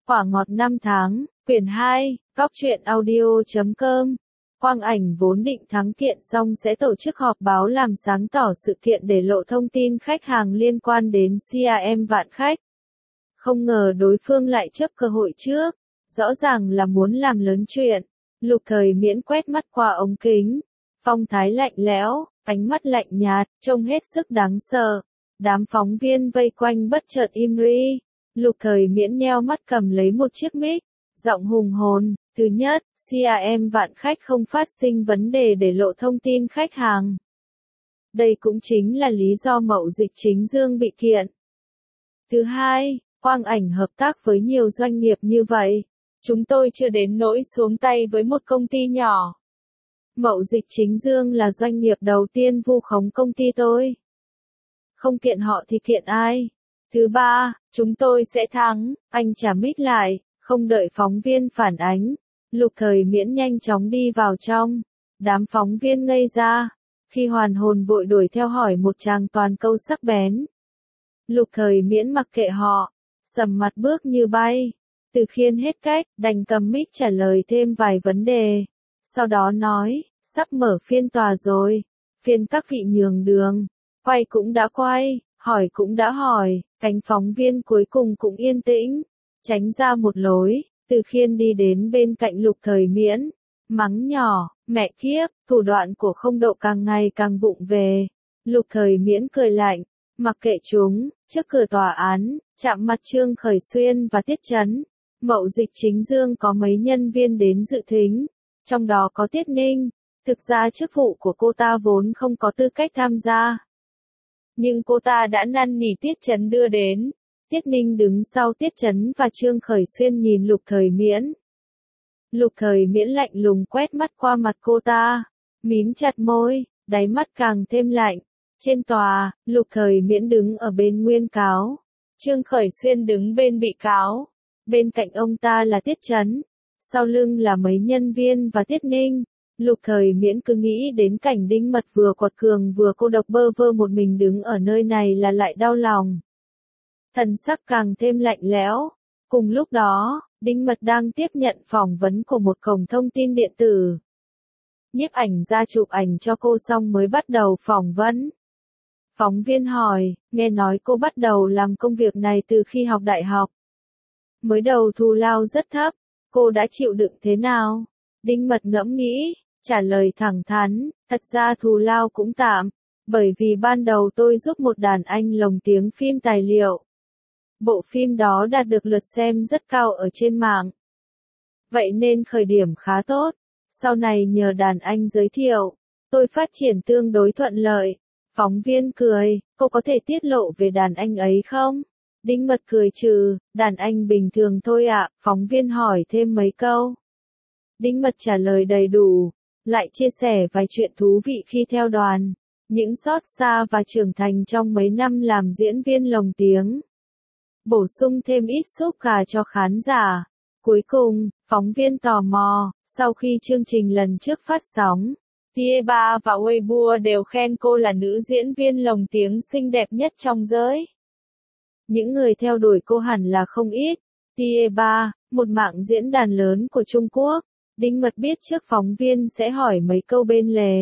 Quả ngọt năm tháng, quyển 2, góc truyện audio.com. Quang Ảnh vốn định thắng kiện xong sẽ tổ chức họp báo làm sáng tỏ sự kiện để lộ thông tin khách hàng liên quan đến CRM Vạn Khách. Không ngờ đối phương lại chấp cơ hội trước, rõ ràng là muốn làm lớn chuyện. Lục Thời Miễn quét mắt qua ống kính, phong thái lạnh lẽo, ánh mắt lạnh nhạt, trông hết sức đáng sợ. Đám phóng viên vây quanh bất chợt im ri. Lục Thời Miễn nheo mắt cầm lấy một chiếc mic, giọng hùng hồn. Thứ nhất, CRM Vạn Khách không phát sinh vấn đề để lộ thông tin khách hàng. Đây cũng chính là lý do Mậu Dịch Chính Dương bị kiện. Thứ hai, Quang Ảnh hợp tác với nhiều doanh nghiệp như vậy. Chúng tôi chưa đến nỗi xuống tay với một công ty nhỏ. Mậu Dịch Chính Dương là doanh nghiệp đầu tiên vu khống công ty tôi. Không kiện họ thì kiện ai? Thứ ba, chúng tôi sẽ thắng, anh trả mic lại, không đợi phóng viên phản ánh. Lục Thời Miễn nhanh chóng đi vào trong. Đám phóng viên ngây ra. Khi hoàn hồn vội đuổi theo hỏi một tràng toàn câu sắc bén. Lục Thời Miễn mặc kệ họ, sầm mặt bước như bay. Từ Khiên hết cách, đành cầm mic trả lời thêm vài vấn đề. Sau đó nói, sắp mở phiên tòa rồi. Phiên các vị nhường đường. Quay cũng đã quay, hỏi cũng đã hỏi. Cánh phóng viên cuối cùng cũng yên tĩnh. Tránh ra một lối. Từ Khiên đi đến bên cạnh Lục Thời Miễn. Mắng nhỏ, mẹ kiếp, thủ đoạn của không độ càng ngày càng vụng về. Lục Thời Miễn cười lạnh, mặc kệ chúng. Trước cửa tòa án, chạm mặt Trương Khởi Xuyên và Tiết Chấn. Mậu Dịch Chính Dương có mấy nhân viên đến dự thính. Trong đó có Tiết Ninh. Thực ra chức vụ của cô ta vốn không có tư cách tham gia. Nhưng cô ta đã năn nỉ Tiết Chấn đưa đến. Tiết Ninh đứng sau Tiết Chấn và Trương Khởi Xuyên nhìn Lục Thời Miễn. Lục Thời Miễn lạnh lùng quét mắt qua mặt cô ta, mím chặt môi, đáy mắt càng thêm lạnh. Trên tòa, Lục Thời Miễn đứng ở bên nguyên cáo. Trương Khởi Xuyên đứng bên bị cáo. Bên cạnh ông ta là Tiết Chấn. Sau lưng là mấy nhân viên và Tiết Ninh. Lục Thời Miễn cứ nghĩ đến cảnh Đinh Mật vừa quật cường vừa cô độc bơ vơ một mình đứng ở nơi này là lại đau lòng. Thần sắc càng thêm lạnh lẽo. Cùng lúc đó, Đinh Mật đang tiếp nhận phỏng vấn của một cổng thông tin điện tử. Nhiếp ảnh ra chụp ảnh cho cô xong mới bắt đầu phỏng vấn. Phóng viên hỏi, nghe nói cô bắt đầu làm công việc này từ khi học đại học. Mới đầu thù lao rất thấp, cô đã chịu đựng thế nào? Đinh Mật ngẫm nghĩ, trả lời thẳng thắn, thật ra thù lao cũng tạm, bởi vì ban đầu tôi giúp một đàn anh lồng tiếng phim tài liệu. Bộ phim đó đạt được lượt xem rất cao ở trên mạng. Vậy nên khởi điểm khá tốt. Sau này nhờ đàn anh giới thiệu, tôi phát triển tương đối thuận lợi. Phóng viên cười, cô có thể tiết lộ về đàn anh ấy không? Đinh Mật cười trừ, đàn anh bình thường thôi ạ. Phóng viên hỏi thêm mấy câu. Đinh Mật trả lời đầy đủ, lại chia sẻ vài chuyện thú vị khi theo đoàn. Những xót xa và trưởng thành trong mấy năm làm diễn viên lồng tiếng. Bổ sung thêm ít súp gà cho khán giả. Cuối cùng, phóng viên tò mò, sau khi chương trình lần trước phát sóng, Tieba và Weibo đều khen cô là nữ diễn viên lồng tiếng xinh đẹp nhất trong giới. Những người theo đuổi cô hẳn là không ít. Tieba, một mạng diễn đàn lớn của Trung Quốc. Đinh Mật biết trước phóng viên sẽ hỏi mấy câu bên lề.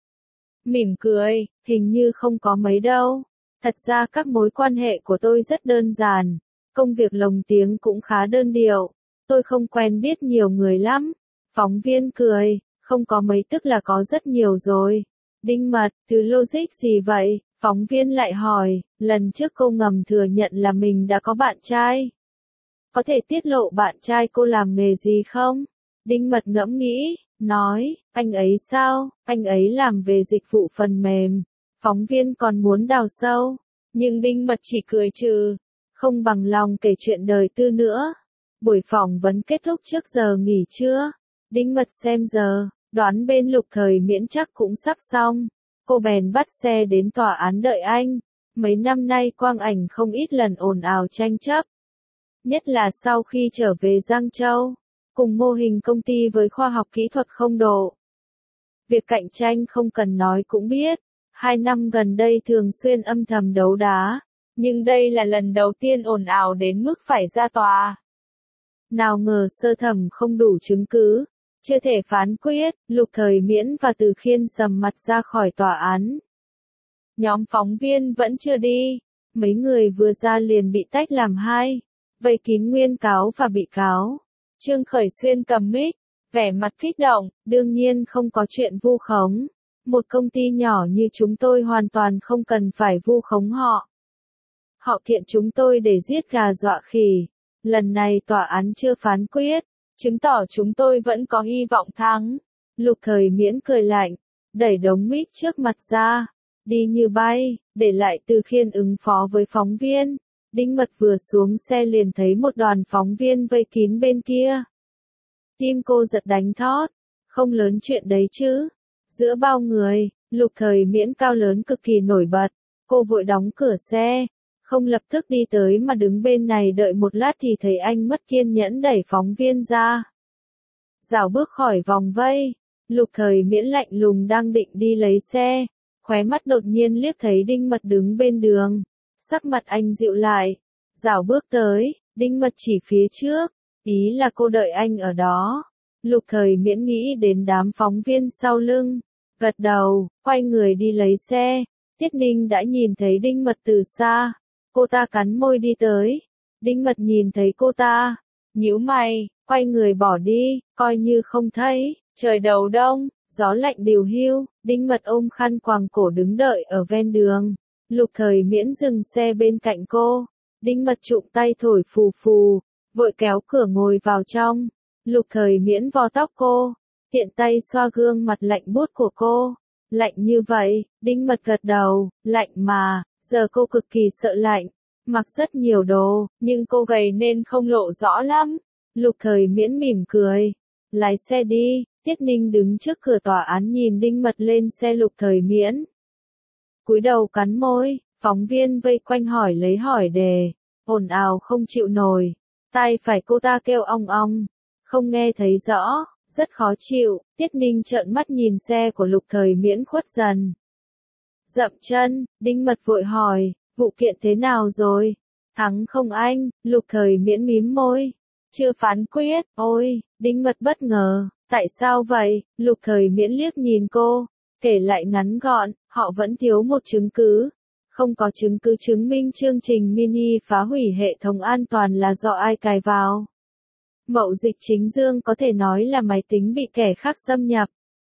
Mỉm cười, hình như không có mấy đâu. Thật ra các mối quan hệ của tôi rất đơn giản. Công việc lồng tiếng cũng khá đơn điệu. Tôi không quen biết nhiều người lắm. Phóng viên cười, không có mấy tức là có rất nhiều rồi. Đinh Mật, từ logic gì vậy? Phóng viên lại hỏi, lần trước cô ngầm thừa nhận là mình đã có bạn trai. Có thể tiết lộ bạn trai cô làm nghề gì không? Đinh Mật ngẫm nghĩ, nói, anh ấy sao? Anh ấy làm về dịch vụ phần mềm. Phóng viên còn muốn đào sâu, nhưng Đinh Mật chỉ cười trừ, không bằng lòng kể chuyện đời tư nữa. Buổi phỏng vấn kết thúc trước giờ nghỉ trưa. Đinh Mật xem giờ, đoán bên Lục Thời Miễn chắc cũng sắp xong. Cô bèn bắt xe đến tòa án đợi anh. Mấy năm nay Quang Ảnh không ít lần ồn ào tranh chấp. Nhất là sau khi trở về Giang Châu, cùng mô hình công ty với khoa học kỹ thuật không độ. Việc cạnh tranh không cần nói cũng biết. 2 năm gần đây thường xuyên âm thầm đấu đá. Nhưng đây là lần đầu tiên ồn ào đến mức phải ra tòa. Nào ngờ sơ thẩm không đủ chứng cứ, chưa thể phán quyết, Lục Thời Miễn và Từ Khiên sầm mặt ra khỏi tòa án. Nhóm phóng viên vẫn chưa đi, mấy người vừa ra liền bị tách làm hai, vây kín nguyên cáo và bị cáo. Trương Khởi Xuyên cầm mic, vẻ mặt kích động, đương nhiên không có chuyện vu khống. Một công ty nhỏ như chúng tôi hoàn toàn không cần phải vu khống họ. Họ kiện chúng tôi để giết gà dọa khỉ. Lần này tòa án chưa phán quyết, chứng tỏ chúng tôi vẫn có hy vọng thắng. Lục Thời Miễn cười lạnh, đẩy đống mic trước mặt ra, đi như bay, để lại Từ Khiên ứng phó với phóng viên. Đinh Mật vừa xuống xe liền thấy một đoàn phóng viên vây kín bên kia. Tim cô giật đánh thót, không lớn chuyện đấy chứ. Giữa bao người, Lục Thời Miễn cao lớn cực kỳ nổi bật, cô vội đóng cửa xe, không lập tức đi tới mà đứng bên này đợi một lát thì thấy anh mất kiên nhẫn đẩy phóng viên ra. Rảo bước khỏi vòng vây, Lục Thời Miễn lạnh lùng đang định đi lấy xe, khóe mắt đột nhiên liếc thấy Đinh Mật đứng bên đường, sắc mặt anh dịu lại, rảo bước tới, Đinh Mật chỉ phía trước, ý là cô đợi anh ở đó. Lục Thời Miễn nghĩ đến đám phóng viên sau lưng, gật đầu, quay người đi lấy xe. Tiết Ninh đã nhìn thấy Đinh Mật từ xa, cô ta cắn môi đi tới. Đinh Mật nhìn thấy cô ta, nhíu mày, quay người bỏ đi, coi như không thấy. Trời đầu đông, gió lạnh điều hiu, Đinh Mật ôm khăn quàng cổ đứng đợi ở ven đường. Lục Thời Miễn dừng xe bên cạnh cô, Đinh Mật chụm tay thổi phù phù, vội kéo cửa ngồi vào trong. Lục Thời Miễn vò tóc cô, tiện tay xoa gương mặt lạnh buốt của cô. Lạnh như vậy, Đinh Mật gật đầu, lạnh mà, giờ cô cực kỳ sợ lạnh, mặc rất nhiều đồ, nhưng cô gầy nên không lộ rõ lắm. Lục Thời Miễn mỉm cười, lái xe đi. Tiết Ninh đứng trước cửa tòa án nhìn Đinh Mật lên xe Lục Thời Miễn. Cúi đầu cắn môi, phóng viên vây quanh hỏi lấy hỏi đề, ồn ào không chịu nổi, tai phải cô ta kêu ong ong, không nghe thấy rõ, rất khó chịu. Tiết Ninh trợn mắt nhìn xe của Lục Thời Miễn khuất dần. Dậm chân, Đinh Mật vội hỏi, vụ kiện thế nào rồi? Thắng không anh? Lục Thời Miễn mím môi. Chưa phán quyết, ôi, Đinh Mật bất ngờ, tại sao vậy? Lục Thời Miễn liếc nhìn cô, kể lại ngắn gọn, họ vẫn thiếu một chứng cứ. Không có chứng cứ chứng minh chương trình mini phá hủy hệ thống an toàn là do ai cài vào. Mậu Dịch Chính Dương có thể nói là máy tính bị kẻ khác xâm nhập.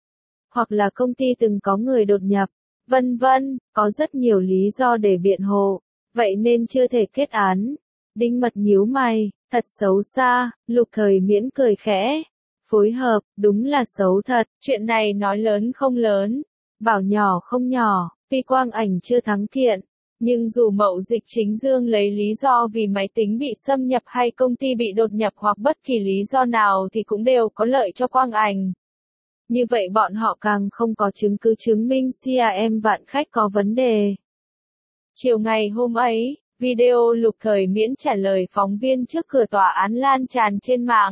Hoặc là công ty từng có người đột nhập, vân vân, có rất nhiều lý do để biện hộ, vậy nên chưa thể kết án. Đinh Mật nhíu mày, thật xấu xa. Lục Thời Miễn cười khẽ, phối hợp, đúng là xấu thật, chuyện này nói lớn không lớn, bảo nhỏ không nhỏ, tuy Quang Ảnh chưa thắng kiện. Nhưng dù Mậu Dịch Chính Dương lấy lý do vì máy tính bị xâm nhập hay công ty bị đột nhập hoặc bất kỳ lý do nào thì cũng đều có lợi cho Quang Ảnh. Như vậy bọn họ càng không có chứng cứ chứng minh CRM Vạn Khách có vấn đề. Chiều ngày hôm ấy, video Lục Thời Miễn trả lời phóng viên trước cửa tòa án lan tràn trên mạng.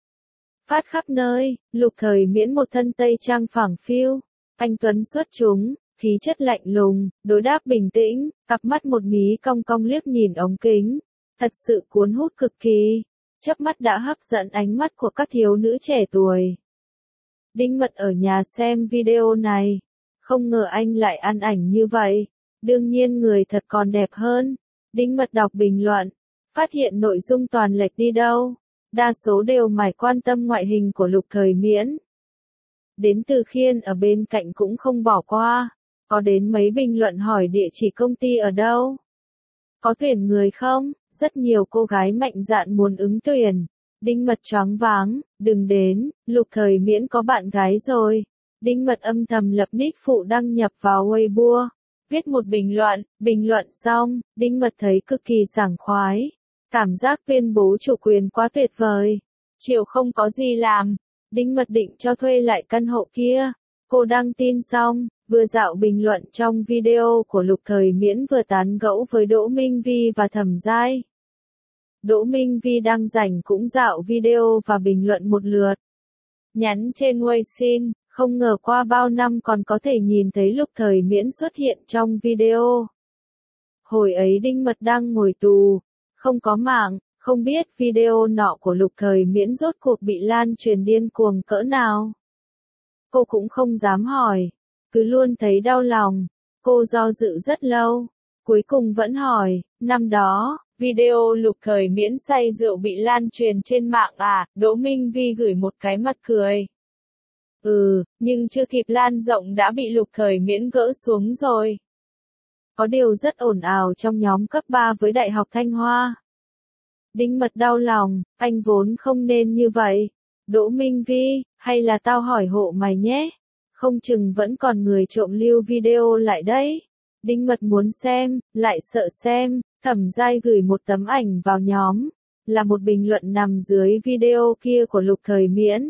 Phát khắp nơi, Lục Thời Miễn một thân tây trang phẳng phiu, anh tuấn xuất chúng, khí chất lạnh lùng, đối đáp bình tĩnh, cặp mắt một mí cong cong liếc nhìn ống kính, thật sự cuốn hút cực kỳ, chớp mắt đã hấp dẫn ánh mắt của các thiếu nữ trẻ tuổi. Đinh Mật ở nhà xem video này, không ngờ anh lại ăn ảnh như vậy, đương nhiên người thật còn đẹp hơn. Đinh Mật đọc bình luận, phát hiện nội dung toàn lệch đi đâu, đa số đều mải quan tâm ngoại hình của Lục Thời Miễn. Đến Từ Khiên ở bên cạnh cũng không bỏ qua, có đến mấy bình luận hỏi địa chỉ công ty ở đâu. Có tuyển người không? Rất nhiều cô gái mạnh dạn muốn ứng tuyển. Đinh Mật choáng váng, đừng đến, Lục Thời Miễn có bạn gái rồi. Đinh Mật âm thầm lập nick phụ đăng nhập vào Weibo, viết một bình luận xong, Đinh Mật thấy cực kỳ sảng khoái. Cảm giác tuyên bố chủ quyền quá tuyệt vời. Chiều không có gì làm, Đinh Mật định cho thuê lại căn hộ kia. Cô đăng tin xong, vừa dạo bình luận trong video của Lục Thời Miễn vừa tán gẫu với Đỗ Minh Vi và Thẩm Giai. Đỗ Minh Vi đang rảnh cũng dạo video và bình luận một lượt. Nhắn trên Weixin, không ngờ qua bao năm còn có thể nhìn thấy Lục Thời Miễn xuất hiện trong video. Hồi ấy Đinh Mật đang ngồi tù, không có mạng, Không biết video nọ của Lục Thời Miễn rốt cuộc bị lan truyền điên cuồng cỡ nào. Cô cũng không dám hỏi, cứ luôn thấy đau lòng. Cô do dự rất lâu, cuối cùng vẫn hỏi, năm đó, video Lục Thời Miễn say rượu bị lan truyền trên mạng à? Đỗ Minh Vi gửi một cái mặt cười. Nhưng chưa kịp lan rộng đã bị Lục Thời Miễn gỡ xuống rồi. Có điều rất ồn ào trong nhóm cấp 3 với Đại học Thanh Hoa. Đinh Mật đau lòng, anh vốn không nên như vậy. Đỗ Minh Vi, hay là tao hỏi hộ mày nhé. Không chừng vẫn còn người trộm lưu video lại đấy. Đinh Mật muốn xem, lại sợ xem. Thẩm Giai gửi một tấm ảnh vào nhóm. Là một bình luận nằm dưới video kia của Lục Thời Miễn.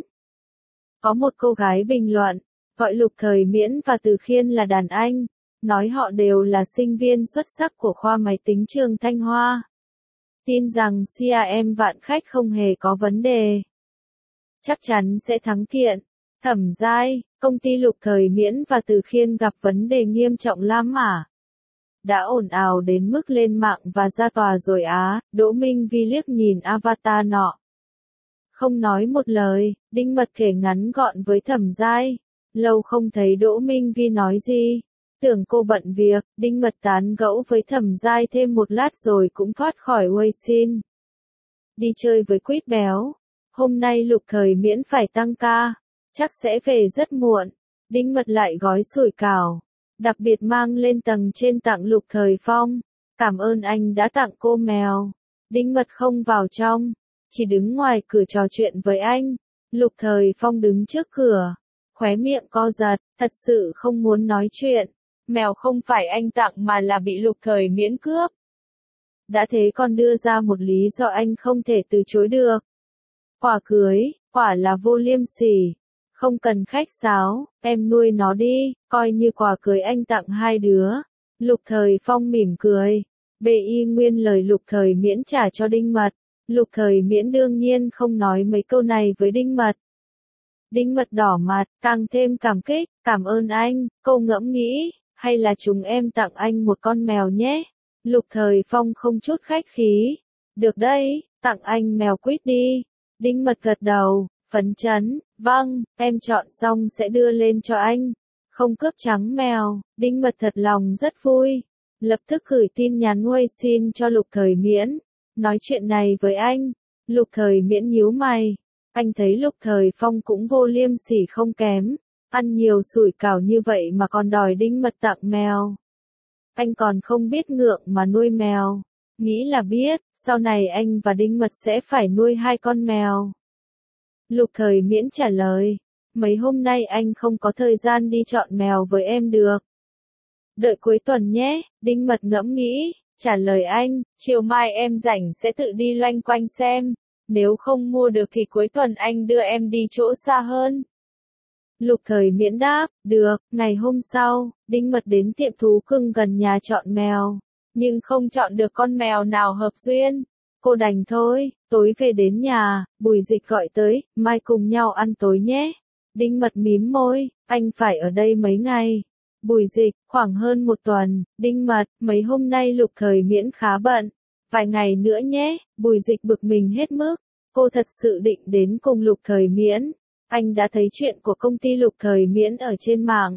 Có một cô gái bình luận, gọi Lục Thời Miễn và Từ Khiên là đàn anh. Nói họ đều là sinh viên xuất sắc của khoa máy tính trường Thanh Hoa. Tin rằng CAM Vạn Khách không hề có vấn đề. Chắc chắn sẽ thắng kiện. Thẩm Giai, công ty Lục Thời Miễn và Từ Khiên gặp vấn đề nghiêm trọng lắm à? Đã ồn ào đến mức lên mạng và ra tòa rồi á. Đỗ Minh Vi liếc nhìn avatar nọ. Không nói một lời, Đinh Mật kể ngắn gọn với Thẩm Giai. Lâu không thấy Đỗ Minh Vi nói gì. Tưởng cô bận việc, Đinh Mật tán gẫu với Thẩm Giai thêm một lát rồi cũng thoát khỏi Weixin. Đi chơi với Quýt Béo. Hôm nay Lục Thời Miễn phải tăng ca. Chắc sẽ về rất muộn. Đinh Mật lại gói sủi cảo. Đặc biệt mang lên tầng trên tặng Lục Thời Phong. Cảm ơn anh đã tặng cô mèo. Đinh Mật không vào trong. Chỉ đứng ngoài cửa trò chuyện với anh. Lục Thời Phong đứng trước cửa. Khóe miệng co giật, thật sự không muốn nói chuyện. Mèo không phải anh tặng mà là bị Lục Thời Miễn cướp. Đã thế còn đưa ra một lý do anh không thể từ chối được. Quà cưới, quả là vô liêm sỉ. Không cần khách sáo, em nuôi nó đi, coi như quà cưới anh tặng hai đứa. Lục Thời Phong mỉm cười. Y nguyên lời Lục Thời Miễn trả cho Đinh Mật. Lục Thời Miễn đương nhiên không nói mấy câu này với Đinh Mật. Đinh Mật đỏ mặt, càng thêm cảm kích, cảm ơn anh, cô ngẫm nghĩ, hay là chúng em tặng anh một con mèo nhé. Lục Thời Phong không chút khách khí. Được đấy, tặng anh mèo Quýt đi. Đinh Mật gật đầu, phấn chấn, vâng, em chọn xong sẽ đưa lên cho anh. Không cướp trắng mèo, Đinh Mật thật lòng rất vui. Lập tức gửi tin nhắn Weixin cho Lục Thời Miễn. Nói chuyện này với anh. Lục Thời Miễn nhíu mày. Anh thấy Lục Thời Phong cũng vô liêm sỉ không kém. Ăn nhiều sủi cảo như vậy mà còn đòi Đinh Mật tặng mèo. Anh còn không biết ngượng mà nuôi mèo. Nghĩ là biết, sau này anh và Đinh Mật sẽ phải nuôi hai con mèo. Lục Thời Miễn trả lời. Mấy hôm nay anh không có thời gian đi chọn mèo với em được. Đợi cuối tuần nhé, Đinh Mật ngẫm nghĩ, trả lời anh, chiều mai em rảnh sẽ tự đi loanh quanh xem. Nếu không mua được thì cuối tuần anh đưa em đi chỗ xa hơn. Lục Thời Miễn đáp, được. Ngày hôm sau, Đinh Mật đến tiệm thú cưng gần nhà chọn mèo. Nhưng không chọn được con mèo nào hợp duyên. Cô đành thôi, tối về đến nhà, Bùi Dịch gọi tới, mai cùng nhau ăn tối nhé. Đinh Mật mím môi, anh phải ở đây mấy ngày. Bùi Dịch, khoảng hơn một tuần. Đinh Mật, mấy hôm nay Lục Thời Miễn khá bận. Vài ngày nữa nhé. Bùi Dịch bực mình hết mức. Cô thật sự định đến cùng Lục Thời Miễn. Anh đã thấy chuyện của công ty Lục Thời Miễn ở trên mạng.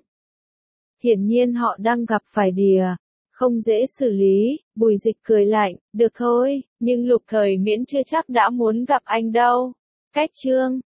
Hiển nhiên họ đang gặp phải đìa. Không dễ xử lý. Bùi Dịch cười lạnh, được thôi, nhưng Lục Thời Miễn chưa chắc đã muốn gặp anh đâu. Cách chương